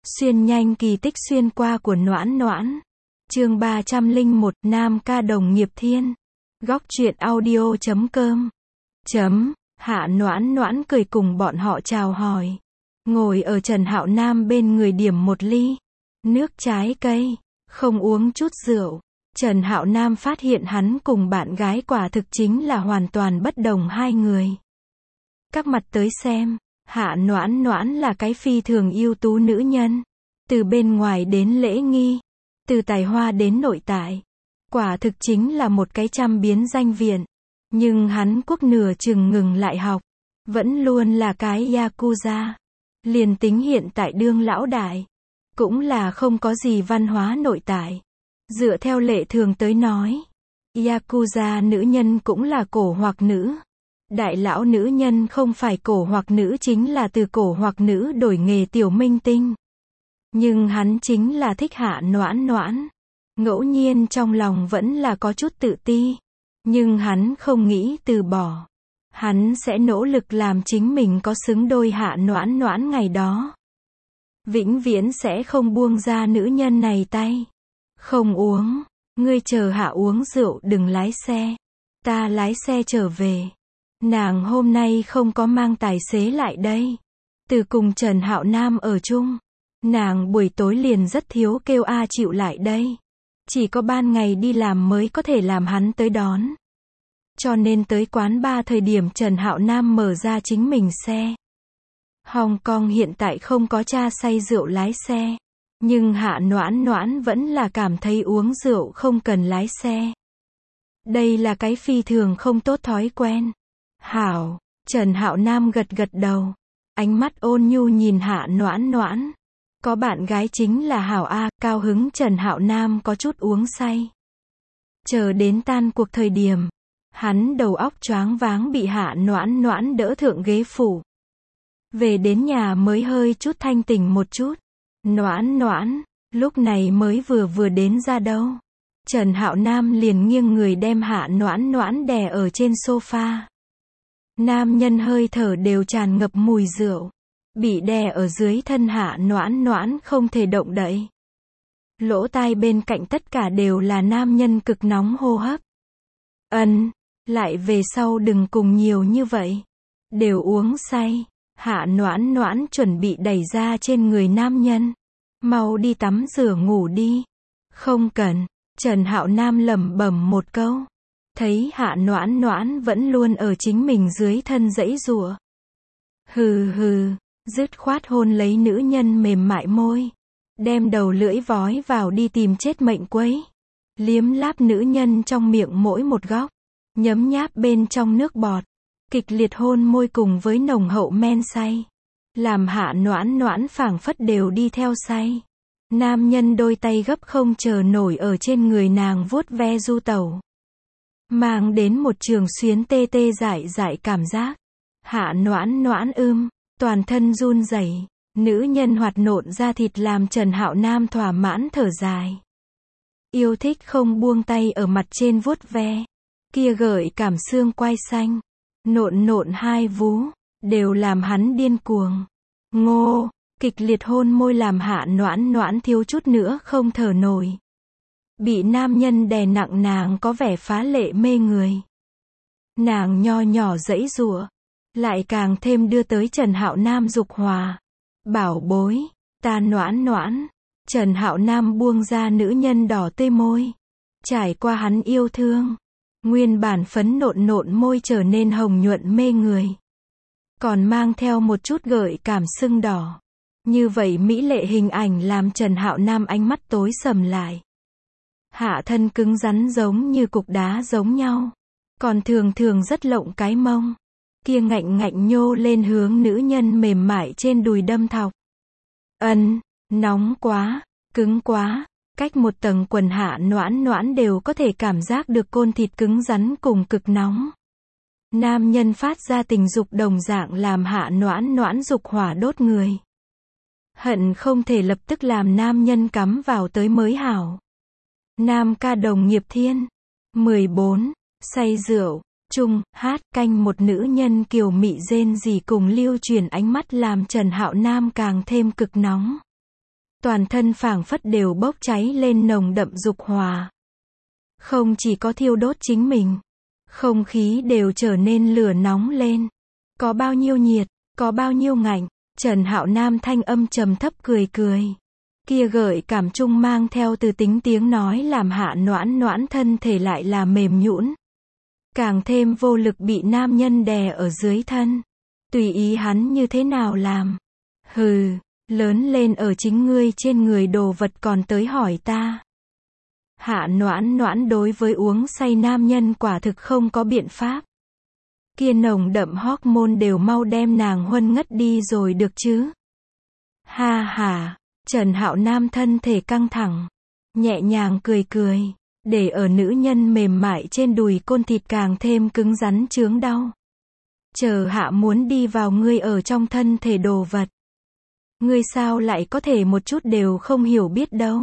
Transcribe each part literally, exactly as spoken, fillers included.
Xuyên nhanh kỳ tích xuyên qua của Noãn Noãn. Chương ba trăm lẻ một, Nam ca đồng nghiệp thiên. Góc truyện audio chấm com. Chấm, Hạ Noãn Noãn cười cùng bọn họ chào hỏi. Ngồi ở Trần Hạo Nam bên người điểm một ly nước trái cây, không uống chút rượu. Trần Hạo Nam phát hiện hắn cùng bạn gái quả thực chính là hoàn toàn bất đồng hai người. Các mặt tới xem, Hạ Noãn Noãn là cái phi thường ưu tú nữ nhân. Từ bên ngoài đến lễ nghi, từ tài hoa đến nội tại. Quả thực chính là một cái trăm biến danh viện. Nhưng hắn quốc nửa chừng ngừng lại học. Vẫn luôn là cái Yakuza. Liền tính hiện tại đương lão đại. Cũng là không có gì văn hóa nội tại. Dựa theo lệ thường tới nói. Yakuza nữ nhân cũng là cổ hoặc nữ. Đại lão nữ nhân không phải cổ hoặc nữ chính là từ cổ hoặc nữ đổi nghề tiểu minh tinh. Nhưng hắn chính là thích Hạ Noãn Noãn. Ngẫu nhiên trong lòng vẫn là có chút tự ti. Nhưng hắn không nghĩ từ bỏ. Hắn sẽ nỗ lực làm chính mình có xứng đôi Hạ Noãn Noãn ngày đó. Vĩnh viễn sẽ không buông ra nữ nhân này tay. Không uống. Ngươi chờ Hạ uống rượu đừng lái xe. Ta lái xe trở về. Nàng hôm nay không có mang tài xế lại đây. Từ cùng Trần Hạo Nam ở chung. Nàng buổi tối liền rất thiếu kêu A chịu lại đây. Chỉ có ban ngày đi làm mới có thể làm hắn tới đón. Cho nên tới quán bar thời điểm Trần Hạo Nam mở ra chính mình xe. Hồng Kông hiện tại không có cha say rượu lái xe. Nhưng Hạ Noãn Noãn vẫn là cảm thấy uống rượu không cần lái xe. Đây là cái phi thường không tốt thói quen. Hảo, Trần Hạo Nam gật gật đầu. Ánh mắt ôn nhu nhìn Hạ Noãn Noãn. Có bạn gái chính là Hảo A, cao hứng Trần Hạo Nam có chút uống say. Chờ đến tan cuộc thời điểm. Hắn đầu óc choáng váng bị Hạ Noãn Noãn đỡ thượng ghế phủ. Về đến nhà mới hơi chút thanh tỉnh một chút. Noãn Noãn, lúc này mới vừa vừa đến ra đâu. Trần Hạo Nam liền nghiêng người đem Hạ Noãn Noãn đè ở trên sofa. Nam nhân hơi thở đều tràn ngập mùi rượu. Bị đè ở dưới thân Hạ Noãn Noãn không thể động đậy. Lỗ tai bên cạnh tất cả đều là nam nhân cực nóng hô hấp. Ân, lại về sau đừng cùng nhiều như vậy. Đều uống say. Hạ Noãn Noãn chuẩn bị đẩy ra trên người nam nhân. Mau đi tắm rửa ngủ đi. Không cần. Trần Hạo Nam lẩm bẩm một câu. Thấy Hạ Noãn Noãn vẫn luôn ở chính mình dưới thân giãy giụa. Hừ hừ, dứt khoát hôn lấy nữ nhân mềm mại môi. Đem đầu lưỡi vói vào đi tìm chết mệnh quấy. Liếm láp nữ nhân trong miệng mỗi một góc. Nhấm nháp bên trong nước bọt. Kịch liệt hôn môi cùng với nồng hậu men say. Làm Hạ Noãn Noãn phảng phất đều đi theo say. Nam nhân đôi tay gấp không chờ nổi ở trên người nàng vuốt ve du tẩu. Mang đến một trường xuyến tê tê dại dại cảm giác. Hạ Noãn Noãn ưm, toàn thân run rẩy. Nữ nhân hoạt nộn da thịt làm Trần Hạo Nam thỏa mãn thở dài. Yêu thích không buông tay ở mặt trên vuốt ve. Kia gợi cảm xương quai xanh. Nộn nộn hai vú. Đều làm hắn điên cuồng. Ngô, kịch liệt hôn môi làm Hạ Noãn Noãn thiếu chút nữa không thở nổi. Bị nam nhân đè nặng nàng có vẻ phá lệ mê người. Nàng nho nhỏ giãy giụa. Lại càng thêm đưa tới Trần Hạo Nam dục hòa. Bảo bối, ta Noãn Noãn. Trần Hạo Nam buông ra nữ nhân đỏ tươi môi. Trải qua hắn yêu thương. Nguyên bản phấn nộn nộn môi trở nên hồng nhuận mê người. Còn mang theo một chút gợi cảm sưng đỏ. Như vậy mỹ lệ hình ảnh làm Trần Hạo Nam ánh mắt tối sầm lại. Hạ thân cứng rắn giống như cục đá giống nhau. Còn thường thường rất lộng cái mông. Kia ngạnh ngạnh nhô lên hướng nữ nhân mềm mại trên đùi đâm thọc. Ân, nóng quá, cứng quá. Cách một tầng quần Hạ Noãn Noãn đều có thể cảm giác được côn thịt cứng rắn cùng cực nóng. Nam nhân phát ra tình dục đồng dạng làm Hạ Noãn Noãn dục hỏa đốt người. Hận không thể lập tức làm nam nhân cắm vào tới mới hảo. Nam ca đồng nghiệp thiên. mười bốn. Say rượu. Chung, hát, canh một nữ nhân kiều mị rên rỉ cùng lưu truyền ánh mắt làm Trần Hạo Nam càng thêm cực nóng. Toàn thân phảng phất đều bốc cháy lên nồng đậm dục hỏa. Không chỉ có thiêu đốt chính mình, không khí đều trở nên lửa nóng lên. Có bao nhiêu nhiệt, có bao nhiêu ngạnh, Trần Hạo Nam thanh âm trầm thấp cười cười. Kia gợi cảm trung mang theo từ tính tiếng nói làm Hạ Noãn Noãn thân thể lại là mềm nhũn, càng thêm vô lực bị nam nhân đè ở dưới thân. Tùy ý hắn như thế nào làm. Hừ, lớn lên ở chính ngươi trên người đồ vật còn tới hỏi ta. Hạ Noãn Noãn đối với uống say nam nhân quả thực không có biện pháp. Kia nồng đậm hormone đều mau đem nàng huân ngất đi rồi được chứ. Ha ha, Trần Hạo Nam thân thể căng thẳng, nhẹ nhàng cười cười, để ở nữ nhân mềm mại trên đùi côn thịt càng thêm cứng rắn chướng đau. Chờ hạ muốn đi vào ngươi ở trong thân thể đồ vật. Ngươi sao lại có thể một chút đều không hiểu biết đâu.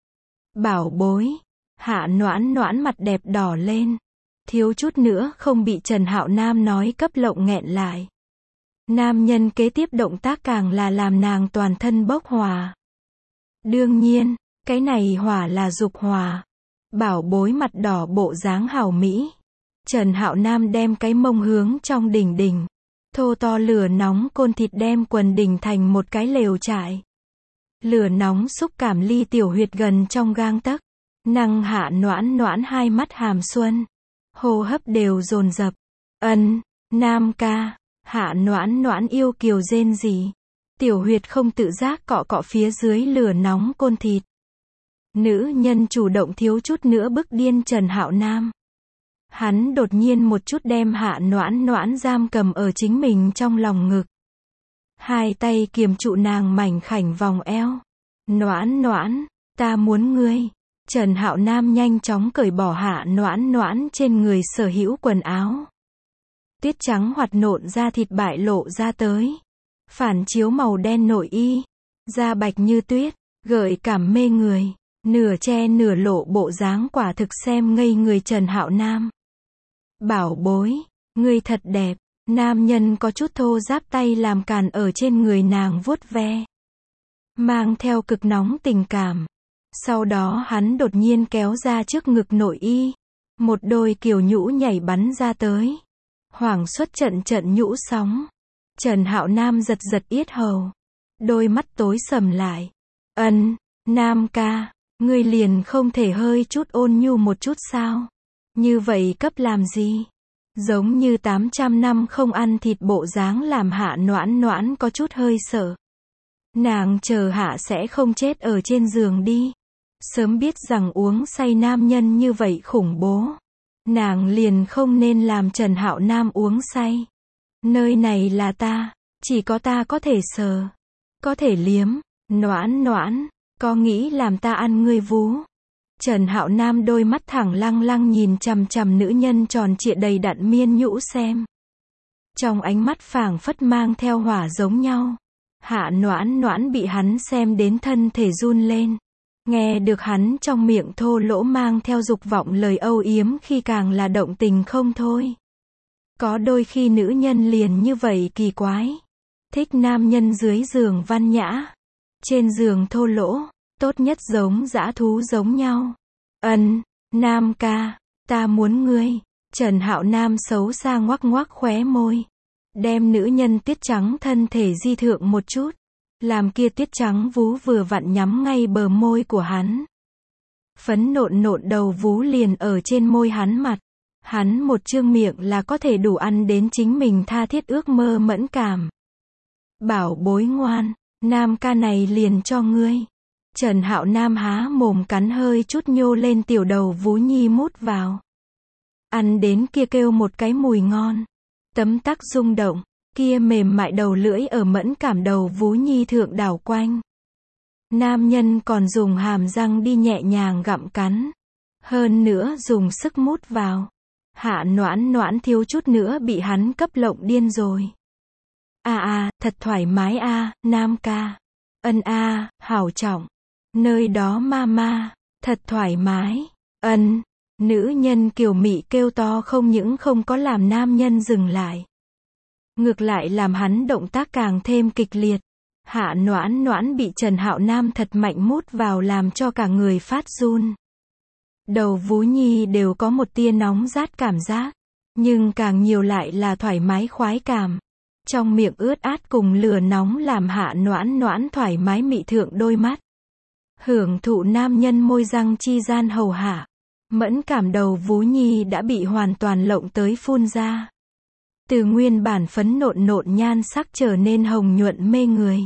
Bảo bối, Hạ Noãn Noãn mặt đẹp đỏ lên, thiếu chút nữa không bị Trần Hạo Nam nói cấp lộng nghẹn lại. Nam nhân kế tiếp động tác càng là làm nàng toàn thân bốc hỏa. Đương nhiên, cái này hỏa là dục hỏa. Bảo bối mặt đỏ bộ dáng hảo mỹ. Trần Hạo Nam đem cái mông hướng trong đỉnh đỉnh. Thô to lửa nóng côn thịt đem quần đỉnh thành một cái lều trại. Lửa nóng xúc cảm ly tiểu huyệt gần trong gang tấc. Năng Hạ Noãn Noãn hai mắt hàm xuân. Hô hấp đều dồn dập. Ân, Nam ca. Hạ Noãn Noãn yêu kiều rên rỉ. Tiểu huyệt không tự giác cọ cọ phía dưới lửa nóng côn thịt. Nữ nhân chủ động thiếu chút nữa bức điên Trần Hạo Nam. Hắn đột nhiên một chút đem Hạ Noãn Noãn giam cầm ở chính mình trong lòng ngực. Hai tay kiềm trụ nàng mảnh khảnh vòng eo. Noãn Noãn, ta muốn ngươi. Trần Hạo Nam nhanh chóng cởi bỏ Hạ Noãn Noãn trên người sở hữu quần áo. Tuyết trắng hoạt nộn da thịt bại lộ ra tới. Phản chiếu màu đen nội y. Da bạch như tuyết, gợi cảm mê người. Nửa che nửa lộ bộ dáng quả thực xem ngây người Trần Hạo Nam. Bảo bối, ngươi thật đẹp. Nam nhân có chút thô ráp tay làm càn ở trên người nàng vuốt ve. Mang theo cực nóng tình cảm. Sau đó hắn đột nhiên kéo ra trước ngực nội y. Một đôi kiều nhũ nhảy bắn ra tới. Hoảng xuất trận trận nhũ sóng. Trần Hạo Nam giật giật yết hầu. Đôi mắt tối sầm lại. Ân, Nam ca, ngươi liền không thể hơi chút ôn nhu một chút sao? Như vậy cấp làm gì? Giống như tám trăm năm không ăn thịt bộ dáng làm Hạ Noãn Noãn có chút hơi sợ. Nàng chờ Hạ sẽ không chết ở trên giường đi. Sớm biết rằng uống say nam nhân như vậy khủng bố. Nàng liền không nên làm Trần Hạo Nam uống say. Nơi này là ta, chỉ có ta có thể sờ, có thể liếm. Noãn Noãn, có nghĩ làm ta ăn ngươi vú? Trần Hạo Nam đôi mắt thẳng lăng lăng nhìn chằm chằm nữ nhân tròn trịa đầy đặn miên nhũ xem. Trong ánh mắt phảng phất mang theo hỏa giống nhau. Hạ Noãn Noãn bị hắn xem đến thân thể run lên. Nghe được hắn trong miệng thô lỗ mang theo dục vọng lời âu yếm khi càng là động tình không thôi. Có đôi khi nữ nhân liền như vậy kỳ quái. Thích nam nhân dưới giường văn nhã. Trên giường thô lỗ, tốt nhất giống dã thú giống nhau. Ân, Nam ca, ta muốn ngươi. Trần Hạo Nam xấu xa ngoắc ngoắc khóe môi. Đem nữ nhân tuyết trắng thân thể di thượng một chút. Làm kia tuyết trắng vú vừa vặn nhắm ngay bờ môi của hắn. Phấn nộn nộn đầu vú liền ở trên môi hắn mặt. Hắn một trương miệng là có thể đủ ăn đến chính mình tha thiết ước mơ mẫn cảm. Bảo bối ngoan, Nam ca này liền cho ngươi. Trần Hạo Nam há mồm cắn hơi chút nhô lên tiểu đầu vú nhi mút vào. Ăn đến kia kêu một cái mùi ngon. Tấm tắc rung động, kia mềm mại đầu lưỡi ở mẫn cảm đầu vú nhi thượng đảo quanh. Nam nhân còn dùng hàm răng đi nhẹ nhàng gặm cắn. Hơn nữa dùng sức mút vào. Hạ Noãn Noãn thiếu chút nữa bị hắn cấp lộng điên rồi. À à, thật thoải mái a, à, Nam ca. Ân a, à, hảo trọng. Nơi đó ma ma, thật thoải mái. Ân, nữ nhân kiều mị kêu to không những không có làm nam nhân dừng lại. Ngược lại làm hắn động tác càng thêm kịch liệt. Hạ Noãn Noãn bị Trần Hạo Nam thật mạnh mút vào làm cho cả người phát run. Đầu vú nhi đều có một tia nóng rát cảm giác, nhưng càng nhiều lại là thoải mái khoái cảm. Trong miệng ướt át cùng lửa nóng làm Hạ Noãn Noãn thoải mái mị thượng đôi mắt. Hưởng thụ nam nhân môi răng chi gian hầu hạ. Mẫn cảm đầu vú nhi đã bị hoàn toàn lộng tới phun ra. Từ nguyên bản phấn nộn nộn nhan sắc trở nên hồng nhuận mê người.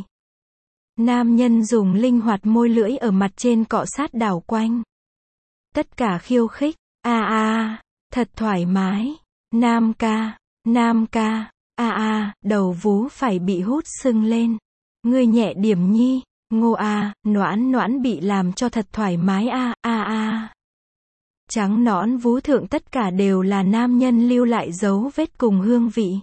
Nam nhân dùng linh hoạt môi lưỡi ở mặt trên cọ sát đảo quanh. Tất cả khiêu khích, a a, thật thoải mái. Nam ca, nam ca, a a, đầu vú phải bị hút sưng lên. Ngươi nhẹ điểm nhi, Ngô a, Noãn Noãn bị làm cho thật thoải mái a a a. Trắng nõn vú thượng tất cả đều là nam nhân lưu lại dấu vết cùng hương vị.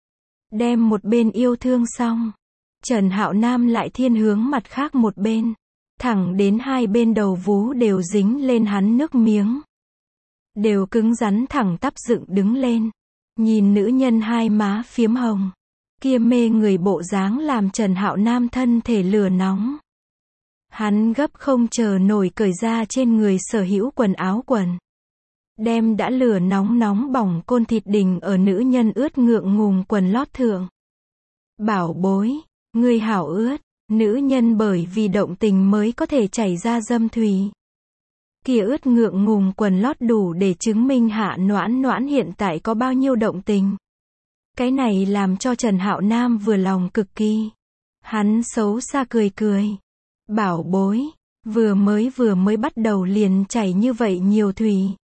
Đem một bên yêu thương xong, Trần Hạo Nam lại thiên hướng mặt khác một bên, thẳng đến hai bên đầu vú đều dính lên hắn nước miếng. Đều cứng rắn thẳng tắp dựng đứng lên. Nhìn nữ nhân hai má phiếm hồng, kia mê người bộ dáng làm Trần Hạo Nam thân thể lửa nóng. Hắn gấp không chờ nổi cởi ra trên người sở hữu quần áo quần. Đem đã lửa nóng nóng bỏng côn thịt đình ở nữ nhân ướt ngượng ngùng quần lót thượng. Bảo bối, ngươi hảo ướt, nữ nhân bởi vì động tình mới có thể chảy ra dâm thủy. Kia ướt ngượng ngùng quần lót đủ để chứng minh Hạ Noãn Noãn hiện tại có bao nhiêu động tình. Cái này làm cho Trần Hạo Nam vừa lòng cực kỳ. Hắn xấu xa cười cười. Bảo bối, vừa mới vừa mới bắt đầu liền chảy như vậy nhiều thủy.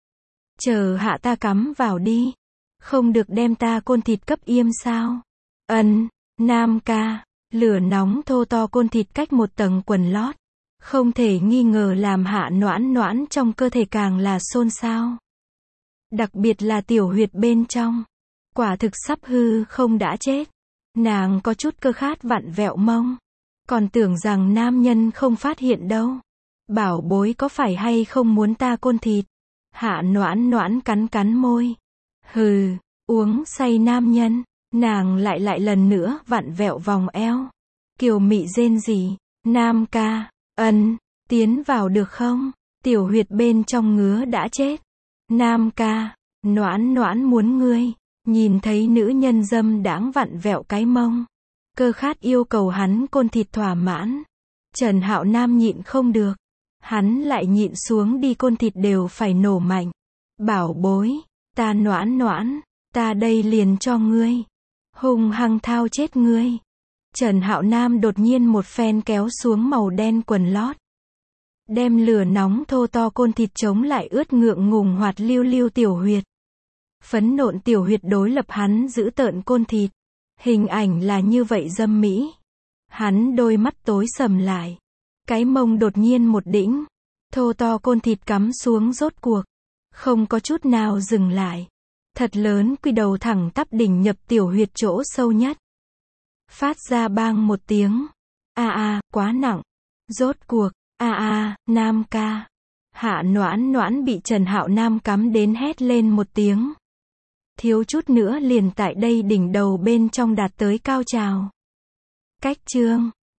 Chờ hạ ta cắm vào đi. Không được đem ta côn thịt cấp yêm sao? Ân, nam ca, lửa nóng thô to côn thịt cách một tầng quần lót. Không thể nghi ngờ làm Hạ Noãn Noãn trong cơ thể càng là xôn xao. Đặc biệt là tiểu huyệt bên trong. Quả thực sắp hư không đã chết. Nàng có chút cơ khát vặn vẹo mông. Còn tưởng rằng nam nhân không phát hiện đâu. Bảo bối có phải hay không muốn ta côn thịt? Hạ Noãn Noãn cắn cắn môi. Hừ, uống say nam nhân. Nàng lại lại lần nữa vặn vẹo vòng eo. Kiều mị rên rỉ. Nam ca, ân, tiến vào được không? Tiểu huyệt bên trong ngứa đã chết. Nam ca, Noãn Noãn muốn ngươi. Nhìn thấy nữ nhân dâm đãng vặn vẹo cái mông. Cơ khát yêu cầu hắn côn thịt thỏa mãn. Trần Hạo Nam nhịn không được. Hắn lại nhịn xuống đi, côn thịt đều phải nổ mạnh. Bảo bối, ta Noãn Noãn, ta đây liền cho ngươi. Hung hăng thao chết ngươi. Trần Hạo Nam đột nhiên một phen kéo xuống màu đen quần lót. Đem lửa nóng thô to côn thịt chống lại ướt ngượng ngùng hoạt lưu lưu tiểu huyệt. Phấn nộn tiểu huyệt đối lập hắn giữ tợn côn thịt. Hình ảnh là như vậy dâm mỹ. Hắn đôi mắt tối sầm lại. Cái mông đột nhiên một đĩnh. Thô to côn thịt cắm xuống rốt cuộc. Không có chút nào dừng lại. Thật lớn quy đầu thẳng tắp đỉnh nhập tiểu huyệt chỗ sâu nhất. Phát ra bang một tiếng. A a, quá nặng. Rốt cuộc, a a, nam ca. Hạ Noãn Noãn bị Trần Hạo Nam cắm đến hét lên một tiếng. Thiếu chút nữa liền tại đây đỉnh đầu bên trong đạt tới cao trào. Cách chương